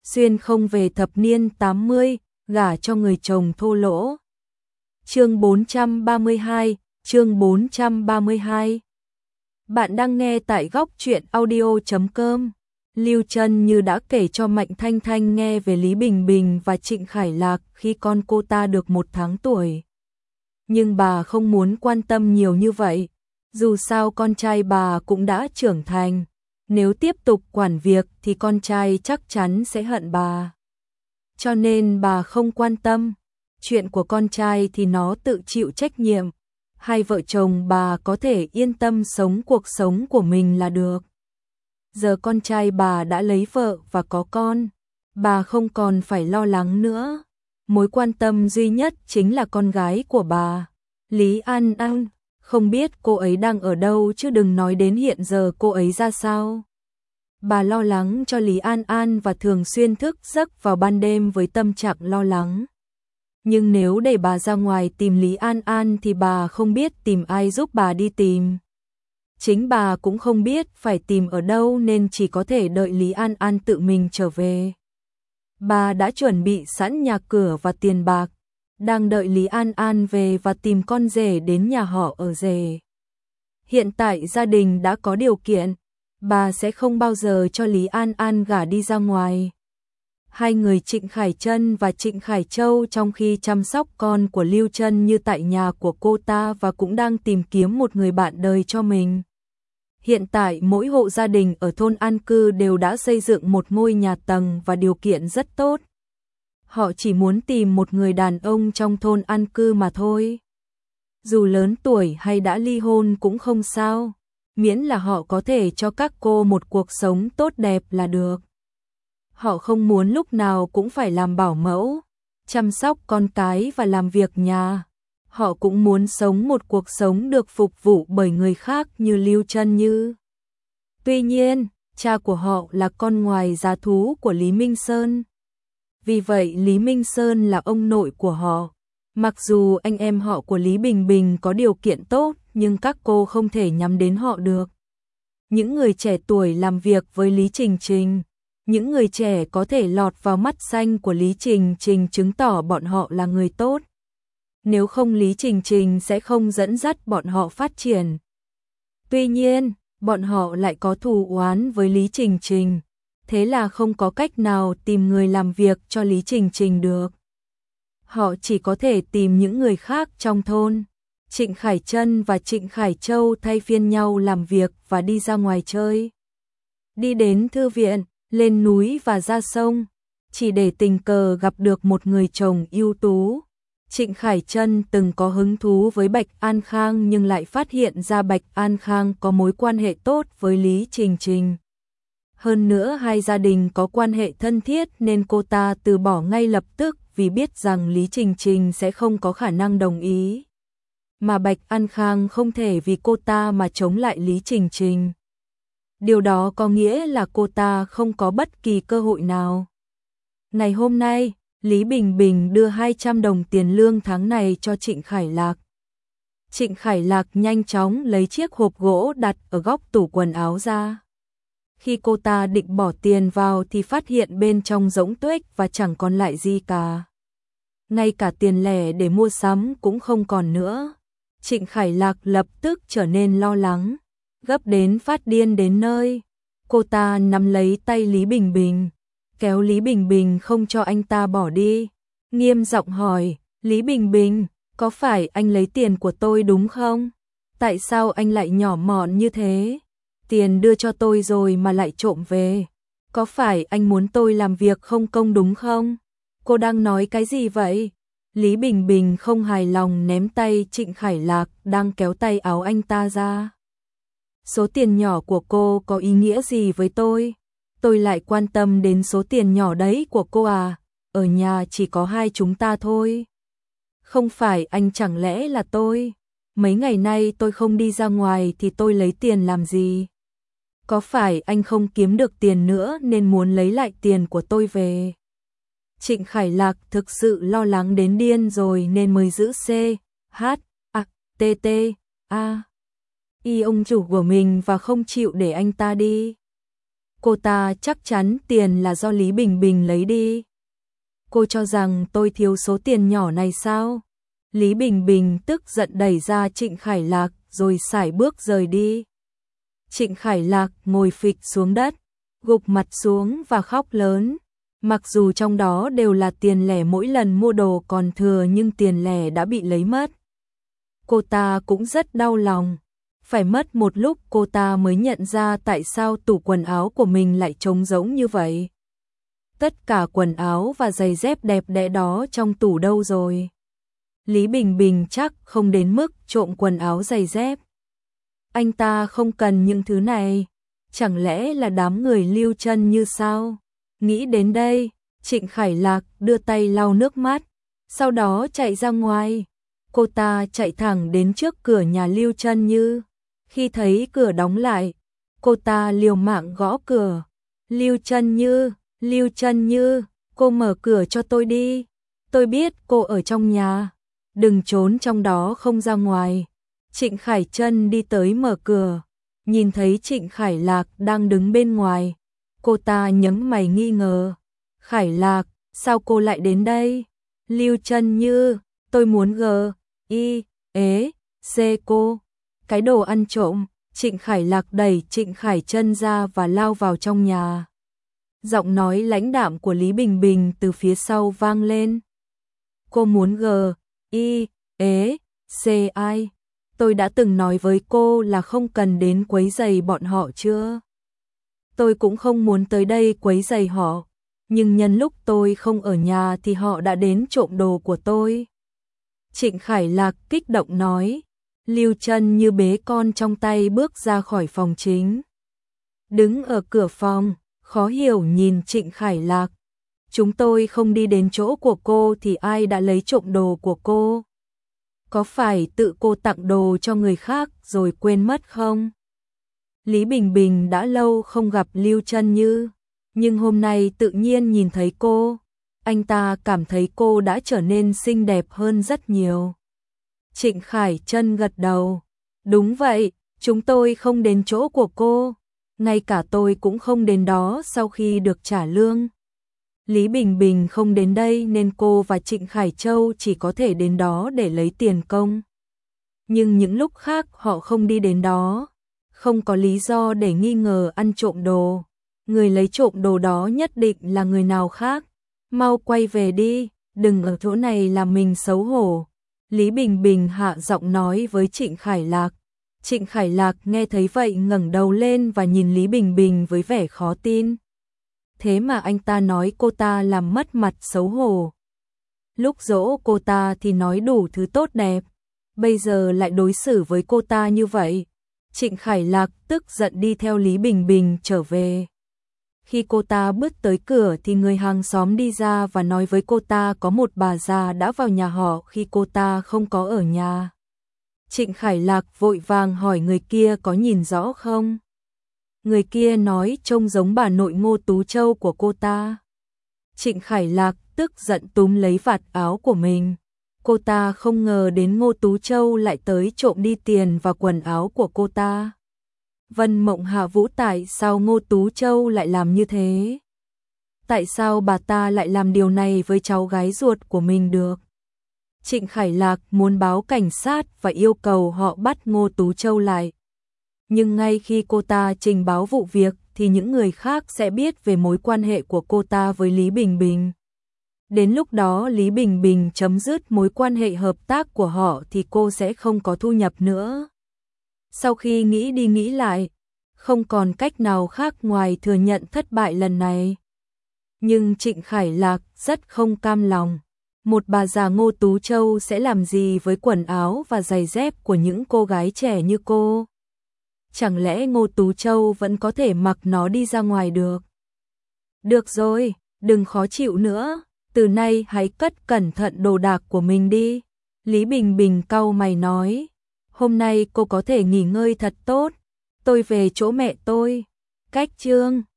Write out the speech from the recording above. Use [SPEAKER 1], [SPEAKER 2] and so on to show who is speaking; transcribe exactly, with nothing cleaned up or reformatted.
[SPEAKER 1] xuyên không về thập niên tám mươi, gả cho người chồng thô lỗ. Chương bốn trăm ba mươi hai, chương bốn trăm ba mươi hai. Bạn đang nghe tại góc truyện audio chấm com. Lưu Trân Như đã kể cho Mạnh Thanh Thanh nghe về Lý Bình Bình và Trịnh Khải Lạc khi con cô ta được một tháng tuổi. Nhưng bà không muốn quan tâm nhiều như vậy, dù sao con trai bà cũng đã trưởng thành, nếu tiếp tục quản việc thì con trai chắc chắn sẽ hận bà. Cho nên bà không quan tâm, chuyện của con trai thì nó tự chịu trách nhiệm, hai vợ chồng bà có thể yên tâm sống cuộc sống của mình là được. Giờ con trai bà đã lấy vợ và có con, bà không còn phải lo lắng nữa. Mối quan tâm duy nhất chính là con gái của bà, Lý An An. Không biết cô ấy đang ở đâu chứ đừng nói đến hiện giờ cô ấy ra sao. Bà lo lắng cho Lý An An và thường xuyên thức giấc vào ban đêm với tâm trạng lo lắng. Nhưng nếu để bà ra ngoài tìm Lý An An thì bà không biết tìm ai giúp bà đi tìm. Chính bà cũng không biết phải tìm ở đâu nên chỉ có thể đợi Lý An An tự mình trở về. Bà đã chuẩn bị sẵn nhà cửa và tiền bạc, đang đợi Lý An An về và tìm con rể đến nhà họ ở rể. Hiện tại gia đình đã có điều kiện, bà sẽ không bao giờ cho Lý An An gả đi ra ngoài. Hai người Trịnh Khải Trân và Trịnh Khải Châu trong khi chăm sóc con của Lưu Trân Như tại nhà của cô ta và cũng đang tìm kiếm một người bạn đời cho mình. Hiện tại mỗi hộ gia đình ở thôn an cư đều đã xây dựng một ngôi nhà tầng và điều kiện rất tốt. Họ chỉ muốn tìm một người đàn ông trong thôn an cư mà thôi. Dù lớn tuổi hay đã ly hôn cũng không sao, miễn là họ có thể cho các cô một cuộc sống tốt đẹp là được. Họ không muốn lúc nào cũng phải làm bảo mẫu, chăm sóc con cái và làm việc nhà. Họ cũng muốn sống một cuộc sống được phục vụ bởi người khác như Lưu Trân Như. Tuy nhiên, cha của họ là con ngoài giá thú của Lý Minh Sơn. Vì vậy Lý Minh Sơn là ông nội của họ. Mặc dù anh em họ của Lý Bình Bình có điều kiện tốt nhưng các cô không thể nhắm đến họ được. Những người trẻ tuổi làm việc với Lý Trình Trình, những người trẻ có thể lọt vào mắt xanh của Lý Trình Trình chứng tỏ bọn họ là người tốt. Nếu không Lý Trình Trình sẽ không dẫn dắt bọn họ phát triển. Tuy nhiên, bọn họ lại có thù oán với Lý Trình Trình, thế là không có cách nào tìm người làm việc cho Lý Trình Trình được. Họ chỉ có thể tìm những người khác trong thôn. Trịnh Khải Trân và Trịnh Khải Châu thay phiên nhau làm việc và đi ra ngoài chơi. Đi đến thư viện, lên núi và ra sông, chỉ để tình cờ gặp được một người chồng ưu tú. Trịnh Khải Trân từng có hứng thú với Bạch An Khang nhưng lại phát hiện ra Bạch An Khang có mối quan hệ tốt với Lý Trình Trình. Hơn nữa hai gia đình có quan hệ thân thiết nên cô ta từ bỏ ngay lập tức vì biết rằng Lý Trình Trình sẽ không có khả năng đồng ý. Mà Bạch An Khang không thể vì cô ta mà chống lại Lý Trình Trình. Điều đó có nghĩa là cô ta không có bất kỳ cơ hội nào. Ngày hôm nay, Lý Bình Bình đưa hai trăm đồng tiền lương tháng này cho Trịnh Khải Lạc. Trịnh Khải Lạc nhanh chóng lấy chiếc hộp gỗ đặt ở góc tủ quần áo ra. Khi cô ta định bỏ tiền vào thì phát hiện bên trong rỗng tuếch và chẳng còn lại gì cả. Ngay cả tiền lẻ để mua sắm cũng không còn nữa. Trịnh Khải Lạc lập tức trở nên lo lắng, gấp đến phát điên đến nơi. Cô ta nắm lấy tay Lý Bình Bình, kéo Lý Bình Bình không cho anh ta bỏ đi, nghiêm giọng hỏi, Lý Bình Bình, có phải anh lấy tiền của tôi đúng không? Tại sao anh lại nhỏ mọn như thế? Tiền đưa cho tôi rồi mà lại trộm về. Có phải anh muốn tôi làm việc không công đúng không? Cô đang nói cái gì vậy? Lý Bình Bình không hài lòng ném tay Trịnh Khải Lạc đang kéo tay áo anh ta ra. Số tiền nhỏ của cô có ý nghĩa gì với tôi? Tôi lại quan tâm đến số tiền nhỏ đấy của cô à? Ở nhà chỉ có hai chúng ta thôi. Không phải anh chẳng lẽ là tôi? Mấy ngày nay tôi không đi ra ngoài thì tôi lấy tiền làm gì? Có phải anh không kiếm được tiền nữa nên muốn lấy lại tiền của tôi về? Trịnh Khải Lạc thực sự lo lắng đến điên rồi nên mới giữ C, H, A, T, T, A, Y ông chủ của mình và không chịu để anh ta đi. Cô ta chắc chắn tiền là do Lý Bình Bình lấy đi. Cô cho rằng tôi thiếu số tiền nhỏ này sao? Lý Bình Bình tức giận đẩy ra Trịnh Khải Lạc rồi sải bước rời đi. Trịnh Khải Lạc ngồi phịch xuống đất, gục mặt xuống và khóc lớn. Mặc dù trong đó đều là tiền lẻ mỗi lần mua đồ còn thừa nhưng tiền lẻ đã bị lấy mất. Cô ta cũng rất đau lòng. Phải mất một lúc cô ta mới nhận ra tại sao tủ quần áo của mình lại trống rỗng như vậy. Tất cả quần áo và giày dép đẹp đẽ đó trong tủ đâu rồi? Lý Bình Bình chắc không đến mức trộm quần áo giày dép. Anh ta không cần những thứ này. Chẳng lẽ là đám người Lưu Chân Như sao? Nghĩ đến đây, Trịnh Khải Lạc đưa tay lau nước mắt, sau đó chạy ra ngoài. Cô ta chạy thẳng đến trước cửa nhà Lưu Chân Như. Khi thấy cửa đóng lại, cô ta liều mạng gõ cửa. Lưu Chân Như, Lưu Chân Như, cô mở cửa cho tôi đi. Tôi biết cô ở trong nhà. Đừng trốn trong đó không ra ngoài. Trịnh Khải Trân đi tới mở cửa. Nhìn thấy Trịnh Khải Lạc đang đứng bên ngoài. Cô ta nhướng mày nghi ngờ. Khải Lạc, sao cô lại đến đây? Lưu Chân Như, tôi muốn g, i, ế, c cô. Cái đồ ăn trộm. Trịnh Khải Lạc đẩy Trịnh Khải Trân ra và lao vào trong nhà. Giọng nói lãnh đạm của Lý Bình Bình từ phía sau vang lên. Cô muốn g, i, ế, c ai? Tôi đã từng nói với cô là không cần đến quấy rầy bọn họ chưa? Tôi cũng không muốn tới đây quấy rầy họ, nhưng nhân lúc tôi không ở nhà thì họ đã đến trộm đồ của tôi. Trịnh Khải Lạc kích động nói. Lưu Chân Như bế con trong tay bước ra khỏi phòng chính. Đứng ở cửa phòng, khó hiểu nhìn Trịnh Khải Lạc. Chúng tôi không đi đến chỗ của cô thì ai đã lấy trộm đồ của cô? Có phải tự cô tặng đồ cho người khác rồi quên mất không? Lý Bình Bình đã lâu không gặp Lưu Chân Như, nhưng hôm nay tự nhiên nhìn thấy cô, anh ta cảm thấy cô đã trở nên xinh đẹp hơn rất nhiều. Trịnh Khải Trân gật đầu. Đúng vậy, chúng tôi không đến chỗ của cô, ngay cả tôi cũng không đến đó sau khi được trả lương. Lý Bình Bình không đến đây nên cô và Trịnh Khải Châu chỉ có thể đến đó để lấy tiền công. Nhưng những lúc khác họ không đi đến đó, không có lý do để nghi ngờ ăn trộm đồ. Người lấy trộm đồ đó nhất định là người nào khác. Mau quay về đi, đừng ở chỗ này làm mình xấu hổ. Lý Bình Bình hạ giọng nói với Trịnh Khải Lạc. Trịnh Khải Lạc nghe thấy vậy ngẩng đầu lên và nhìn Lý Bình Bình với vẻ khó tin. Thế mà anh ta nói cô ta làm mất mặt xấu hổ. Lúc dỗ cô ta thì nói đủ thứ tốt đẹp, bây giờ lại đối xử với cô ta như vậy. Trịnh Khải Lạc tức giận đi theo Lý Bình Bình trở về. Khi cô ta bước tới cửa thì người hàng xóm đi ra và nói với cô ta có một bà già đã vào nhà họ khi cô ta không có ở nhà. Trịnh Khải Lạc vội vàng hỏi người kia có nhìn rõ không? Người kia nói trông giống bà nội Ngô Tú Châu của cô ta. Trịnh Khải Lạc tức giận túm lấy vạt áo của mình. Cô ta không ngờ đến Ngô Tú Châu lại tới trộm đi tiền và quần áo của cô ta. Vân Mộng Hạ Vũ, tại sao Ngô Tú Châu lại làm như thế? Tại sao bà ta lại làm điều này với cháu gái ruột của mình được? Trịnh Khải Lạc muốn báo cảnh sát và yêu cầu họ bắt Ngô Tú Châu lại. Nhưng ngay khi cô ta trình báo vụ việc thì những người khác sẽ biết về mối quan hệ của cô ta với Lý Bình Bình. Đến lúc đó Lý Bình Bình chấm dứt mối quan hệ hợp tác của họ thì cô sẽ không có thu nhập nữa. Sau khi nghĩ đi nghĩ lại, không còn cách nào khác ngoài thừa nhận thất bại lần này. Nhưng Trịnh Khải Lạc rất không cam lòng. Một bà già Ngô Tú Châu sẽ làm gì với quần áo và giày dép của những cô gái trẻ như cô? Chẳng lẽ Ngô Tú Châu vẫn có thể mặc nó đi ra ngoài được? Được rồi, đừng khó chịu nữa, từ nay hãy cất cẩn thận đồ đạc của mình đi. Lý Bình Bình cau mày nói, hôm nay cô có thể nghỉ ngơi thật tốt, tôi về chỗ mẹ tôi. Cách chương